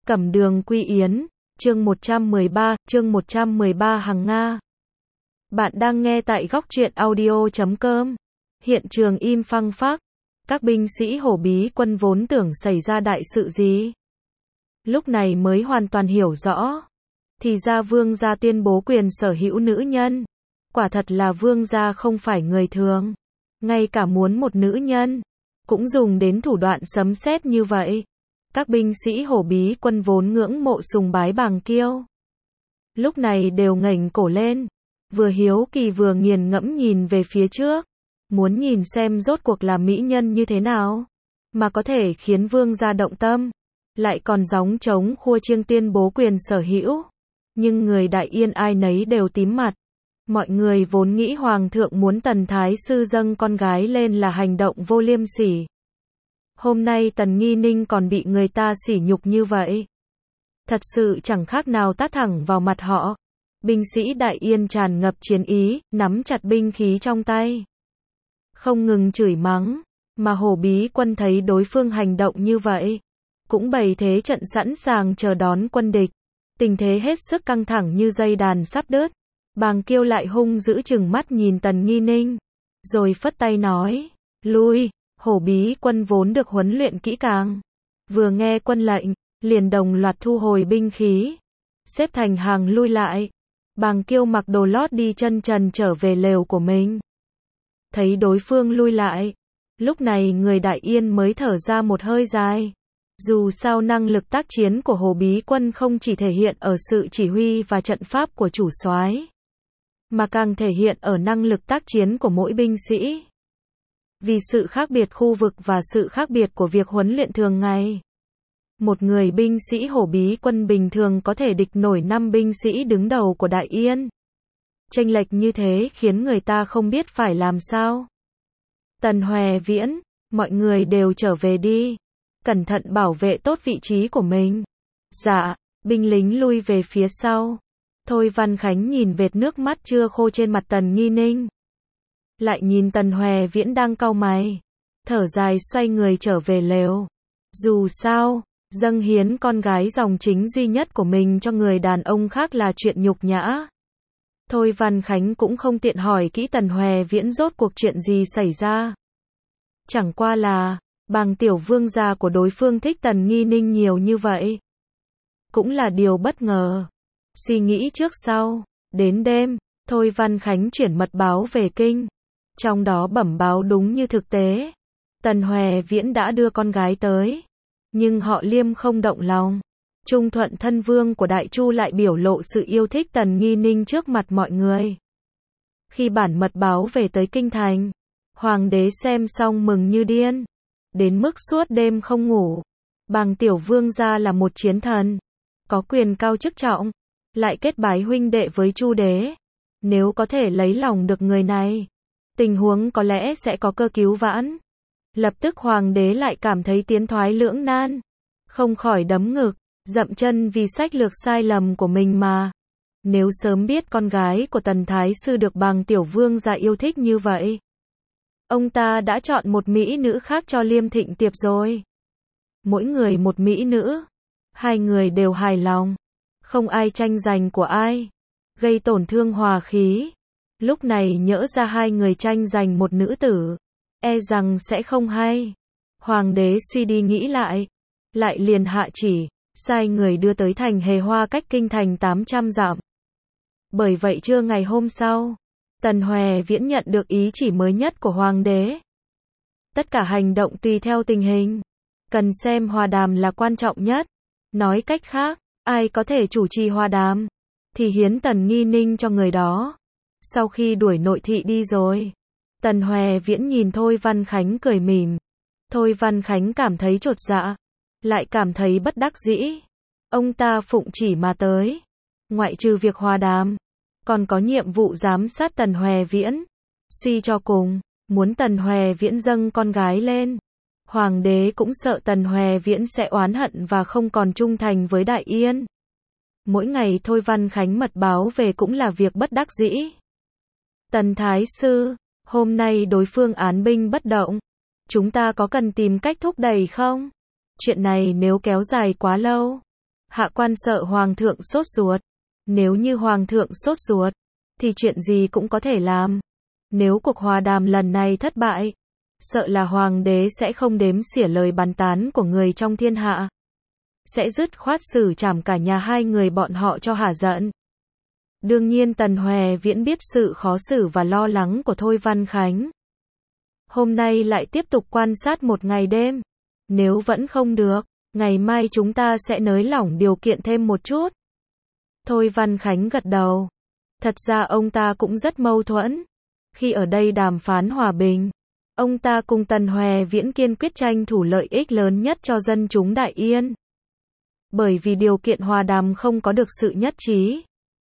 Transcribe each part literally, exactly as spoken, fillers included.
Cẩm Đường Quy Yến, chương một trăm mười ba, chương một trăm mười ba Hằng Nga. Bạn đang nghe tại góc truyện audio chấm com. Hiện trường im phăng phắc. Các binh sĩ Hổ Bí quân vốn tưởng xảy ra đại sự gì. Lúc này mới hoàn toàn hiểu rõ. Thì ra vương gia tuyên bố quyền sở hữu nữ nhân. Quả thật là vương gia không phải người thường. Ngay cả muốn một nữ nhân, cũng dùng đến thủ đoạn sấm sét như vậy. Các binh sĩ Hổ Bí quân vốn ngưỡng mộ sùng bái Bàng Kiêu. Lúc này đều ngẩng cổ lên. Vừa hiếu kỳ vừa nghiền ngẫm nhìn về phía trước. Muốn nhìn xem rốt cuộc là mỹ nhân như thế nào. Mà có thể khiến vương gia động tâm. Lại còn gióng trống khua chiêng tuyên bố quyền sở hữu. Nhưng người Đại Yên ai nấy đều tím mặt. Mọi người vốn nghĩ hoàng thượng muốn Tần Thái Sư dâng con gái lên là hành động vô liêm sỉ. Hôm nay Tần Nghi Ninh còn bị người ta sỉ nhục như vậy. Thật sự chẳng khác nào tát thẳng vào mặt họ. Binh sĩ Đại Yên tràn ngập chiến ý, nắm chặt binh khí trong tay. Không ngừng chửi mắng, mà Hổ Bí quân thấy đối phương hành động như vậy. Cũng bày thế trận sẵn sàng chờ đón quân địch. Tình thế hết sức căng thẳng như dây đàn sắp đứt. Bàng Kiêu lại hung dữ chừng mắt nhìn Tần Nghi Ninh. Rồi phất tay nói, lui. Hổ Bí quân vốn được huấn luyện kỹ càng. Vừa nghe quân lệnh, liền đồng loạt thu hồi binh khí. Xếp thành hàng lui lại. Bàng Kiêu mặc đồ lót đi chân trần trở về lều của mình. Thấy đối phương lui lại. Lúc này người Đại Yên mới thở ra một hơi dài. Dù sao năng lực tác chiến của Hổ Bí quân không chỉ thể hiện ở sự chỉ huy và trận pháp của chủ soái, mà càng thể hiện ở năng lực tác chiến của mỗi binh sĩ. Vì sự khác biệt khu vực và sự khác biệt của việc huấn luyện thường ngày. Một người binh sĩ Hổ Bí quân bình thường có thể địch nổi năm binh sĩ đứng đầu của Đại Yên. Chênh lệch như thế khiến người ta không biết phải làm sao. Tần Hòe Viễn, mọi người đều trở về đi. Cẩn thận bảo vệ tốt vị trí của mình. Dạ, binh lính lui về phía sau. Thôi Văn Khánh nhìn vệt nước mắt chưa khô trên mặt Tần Nghi Ninh. Lại nhìn Tần Hòe Viễn đang cau mày. Thở dài xoay người trở về lều. Dù sao, dâng hiến con gái dòng chính duy nhất của mình cho người đàn ông khác là chuyện nhục nhã. Thôi Văn Khánh cũng không tiện hỏi kỹ Tần Hòe Viễn rốt cuộc chuyện gì xảy ra. Chẳng qua là, Bàng tiểu vương gia của đối phương thích Tần Nghi Ninh nhiều như vậy. Cũng là điều bất ngờ. Suy nghĩ trước sau, đến đêm, Thôi Văn Khánh chuyển mật báo về kinh. Trong đó bẩm báo đúng như thực tế. Tần Hòe Viễn đã đưa con gái tới. Nhưng họ Liêm không động lòng. Trung Thuận thân vương của Đại Chu lại biểu lộ sự yêu thích Tần Nghi Ninh trước mặt mọi người. Khi bản mật báo về tới kinh thành, hoàng đế xem xong mừng như điên. Đến mức suốt đêm không ngủ. Bàng tiểu vương gia là một chiến thần. Có quyền cao chức trọng. Lại kết bái huynh đệ với Chu đế. Nếu có thể lấy lòng được người này, tình huống có lẽ sẽ có cơ cứu vãn. Lập tức hoàng đế lại cảm thấy tiến thoái lưỡng nan. Không khỏi đấm ngực, dậm chân vì sách lược sai lầm của mình mà. Nếu sớm biết con gái của Tần Thái Sư được Bàng tiểu vương gia yêu thích như vậy, ông ta đã chọn một mỹ nữ khác cho Liêm Thịnh Tiệp rồi. Mỗi người một mỹ nữ. Hai người đều hài lòng. Không ai tranh giành của ai. Gây tổn thương hòa khí. Lúc này nhỡ ra hai người tranh giành một nữ tử, e rằng sẽ không hay. Hoàng đế suy đi nghĩ lại. Lại liền hạ chỉ, sai người đưa tới thành Hề Hoa cách kinh thành tám trăm dặm. Bởi vậy trưa ngày hôm sau, Tần Hòe Viễn nhận được ý chỉ mới nhất của hoàng đế. Tất cả hành động tùy theo tình hình. Cần xem hòa đàm là quan trọng nhất. Nói cách khác, ai có thể chủ trì hòa đàm, thì hiến Tần Nghi Ninh cho người đó. Sau khi đuổi nội thị đi rồi, Tần Hòe Viễn nhìn Thôi Văn Khánh cười mỉm. Thôi Văn Khánh cảm thấy chột dạ, lại cảm thấy bất đắc dĩ. Ông ta phụng chỉ mà tới. Ngoại trừ việc hòa đàm, còn có nhiệm vụ giám sát Tần Hòe Viễn. Suy cho cùng, muốn Tần Hòe Viễn dâng con gái lên. Hoàng đế cũng sợ Tần Hòe Viễn sẽ oán hận và không còn trung thành với Đại Yên. Mỗi ngày Thôi Văn Khánh mật báo về cũng là việc bất đắc dĩ. Tần Thái Sư, hôm nay đối phương án binh bất động. Chúng ta có cần tìm cách thúc đẩy không? Chuyện này nếu kéo dài quá lâu, Hạ quan sợ hoàng thượng sốt ruột. Nếu như hoàng thượng sốt ruột, thì chuyện gì cũng có thể làm. Nếu cuộc hòa đàm lần này thất bại, sợ là hoàng đế sẽ không đếm xỉa lời bàn tán của người trong thiên hạ. Sẽ dứt khoát xử trảm cả nhà hai người bọn họ cho hả giận. Đương nhiên Tần Hoè Viễn biết sự khó xử và lo lắng của Thôi Văn Khánh. Hôm nay lại tiếp tục quan sát một ngày đêm. Nếu vẫn không được, ngày mai chúng ta sẽ nới lỏng điều kiện thêm một chút. Thôi Văn Khánh gật đầu. Thật ra ông ta cũng rất mâu thuẫn. Khi ở đây đàm phán hòa bình, ông ta cùng Tần Hoè Viễn kiên quyết tranh thủ lợi ích lớn nhất cho dân chúng Đại Yên. Bởi vì điều kiện hòa đàm không có được sự nhất trí,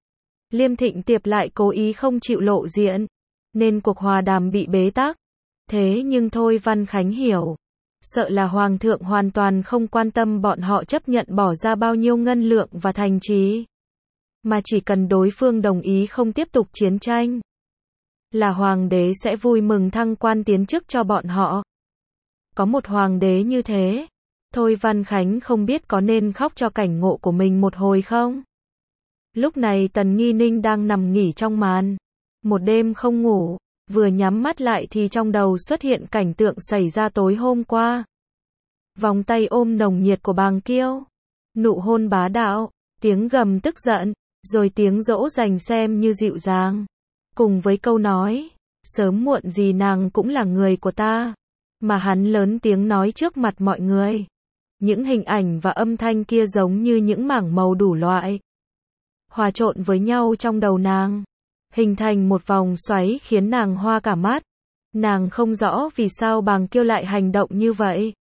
Liêm Thịnh Tiệp lại cố ý không chịu lộ diện, nên cuộc hòa đàm bị bế tắc. Thế nhưng Thôi Văn Khánh hiểu, sợ là Hoàng thượng hoàn toàn không quan tâm bọn họ chấp nhận bỏ ra bao nhiêu ngân lượng và thành trì, mà chỉ cần đối phương đồng ý không tiếp tục chiến tranh, là Hoàng đế sẽ vui mừng thăng quan tiến chức cho bọn họ. Có một Hoàng đế như thế, Thôi Văn Khánh không biết có nên khóc cho cảnh ngộ của mình một hồi không? Lúc này Tần Nghi Ninh đang nằm nghỉ trong màn. Một đêm không ngủ, vừa nhắm mắt lại thì trong đầu xuất hiện cảnh tượng xảy ra tối hôm qua. Vòng tay ôm nồng nhiệt của Bàng Kiêu, nụ hôn bá đạo, tiếng gầm tức giận, rồi tiếng dỗ dành xem như dịu dàng. Cùng với câu nói, sớm muộn gì nàng cũng là người của ta, mà hắn lớn tiếng nói trước mặt mọi người. Những hình ảnh và âm thanh kia giống như những mảng màu đủ loại, hòa trộn với nhau trong đầu nàng, hình thành một vòng xoáy khiến nàng hoa cả mắt. Nàng không rõ vì sao Bàng Kiêu lại hành động như vậy.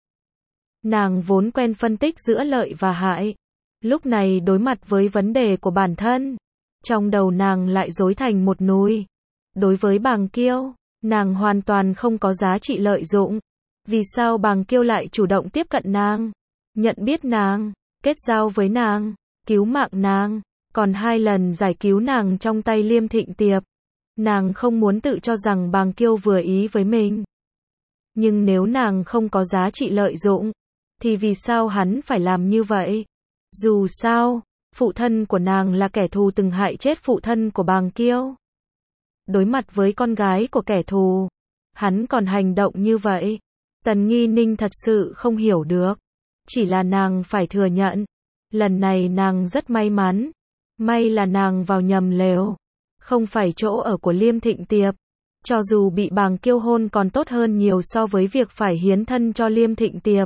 Nàng vốn quen phân tích giữa lợi và hại, lúc này đối mặt với vấn đề của bản thân, trong đầu nàng lại rối thành một núi. Đối với Bàng Kiêu, nàng hoàn toàn không có giá trị lợi dụng. Vì sao Bàng Kiêu lại chủ động tiếp cận nàng, nhận biết nàng, kết giao với nàng, cứu mạng nàng, còn hai lần giải cứu nàng trong tay Liêm Thịnh Tiệp. Nàng không muốn tự cho rằng Bàng Kiêu vừa ý với mình. Nhưng nếu nàng không có giá trị lợi dụng, thì vì sao hắn phải làm như vậy? Dù sao, phụ thân của nàng là kẻ thù từng hại chết phụ thân của Bàng Kiêu. Đối mặt với con gái của kẻ thù, hắn còn hành động như vậy. Tần Nghi Ninh thật sự không hiểu được. Chỉ là nàng phải thừa nhận, lần này nàng rất may mắn. May là nàng vào nhầm lều, không phải chỗ ở của Liêm Thịnh Tiệp. Cho dù bị Bàng Kiêu hôn còn tốt hơn nhiều so với việc phải hiến thân cho Liêm Thịnh Tiệp.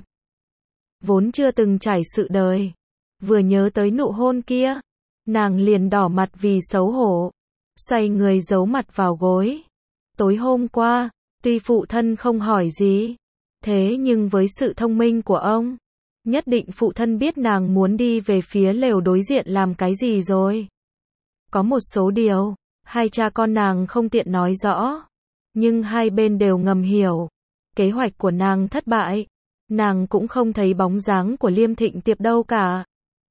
Vốn chưa từng trải sự đời, vừa nhớ tới nụ hôn kia, nàng liền đỏ mặt vì xấu hổ, xoay người giấu mặt vào gối. Tối hôm qua, tuy phụ thân không hỏi gì, thế nhưng với sự thông minh của ông, nhất định phụ thân biết nàng muốn đi về phía lều đối diện làm cái gì rồi. Có một số điều, hai cha con nàng không tiện nói rõ, nhưng hai bên đều ngầm hiểu. Kế hoạch của nàng thất bại, nàng cũng không thấy bóng dáng của Liêm Thịnh Tiệp đâu cả.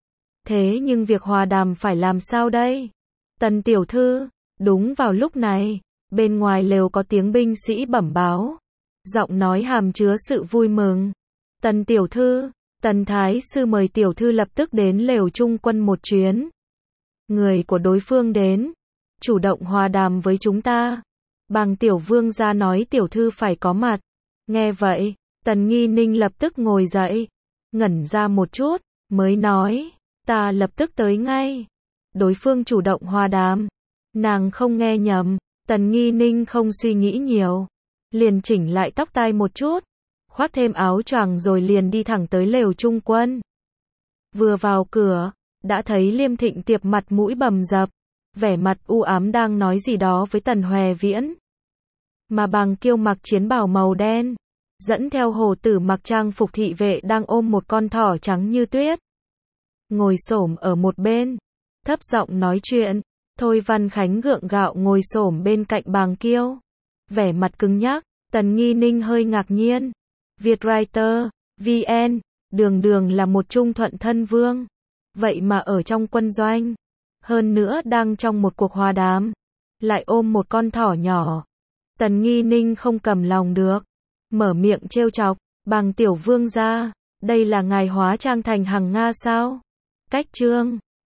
Thế nhưng việc hòa đàm phải làm sao đây? Tần tiểu thư, đúng vào lúc này, bên ngoài lều có tiếng binh sĩ bẩm báo. Giọng nói hàm chứa sự vui mừng. Tần tiểu thư, Tần Thái Sư mời tiểu thư lập tức đến lều trung quân một chuyến. Người của đối phương đến, chủ động hòa đàm với chúng ta. Bàng tiểu vương gia nói tiểu thư phải có mặt. Nghe vậy, Tần Nghi Ninh lập tức ngồi dậy, ngẩn ra một chút, mới nói, ta lập tức tới ngay. Đối phương chủ động hòa đàm, nàng không nghe nhầm. Tần Nghi Ninh không suy nghĩ nhiều, liền chỉnh lại tóc tai một chút, khoác thêm áo choàng rồi liền đi thẳng tới lều trung quân. Vừa vào cửa, đã thấy Liêm Thịnh Tiệp mặt mũi bầm dập, vẻ mặt u ám đang nói gì đó với Tần Hoè Viễn. Mà Bàng Kiêu mặc chiến bào màu đen, dẫn theo hồ tử mặc trang phục thị vệ đang ôm một con thỏ trắng như tuyết, ngồi xổm ở một bên, thấp giọng nói chuyện. Thôi Văn Khánh gượng gạo ngồi xổm bên cạnh Bàng Kiêu, vẻ mặt cứng nhắc. Tần Nghi Ninh hơi ngạc nhiên. Vietwriter, vê en, đường đường là một trung thuận thân vương, vậy mà ở trong quân doanh, hơn nữa đang trong một cuộc hòa đàm, lại ôm một con thỏ nhỏ. Tần Nghi Ninh không cầm lòng được, mở miệng trêu chọc, Bàng tiểu vương gia, đây là ngài hóa trang thành hằng Nga sao? Cách chương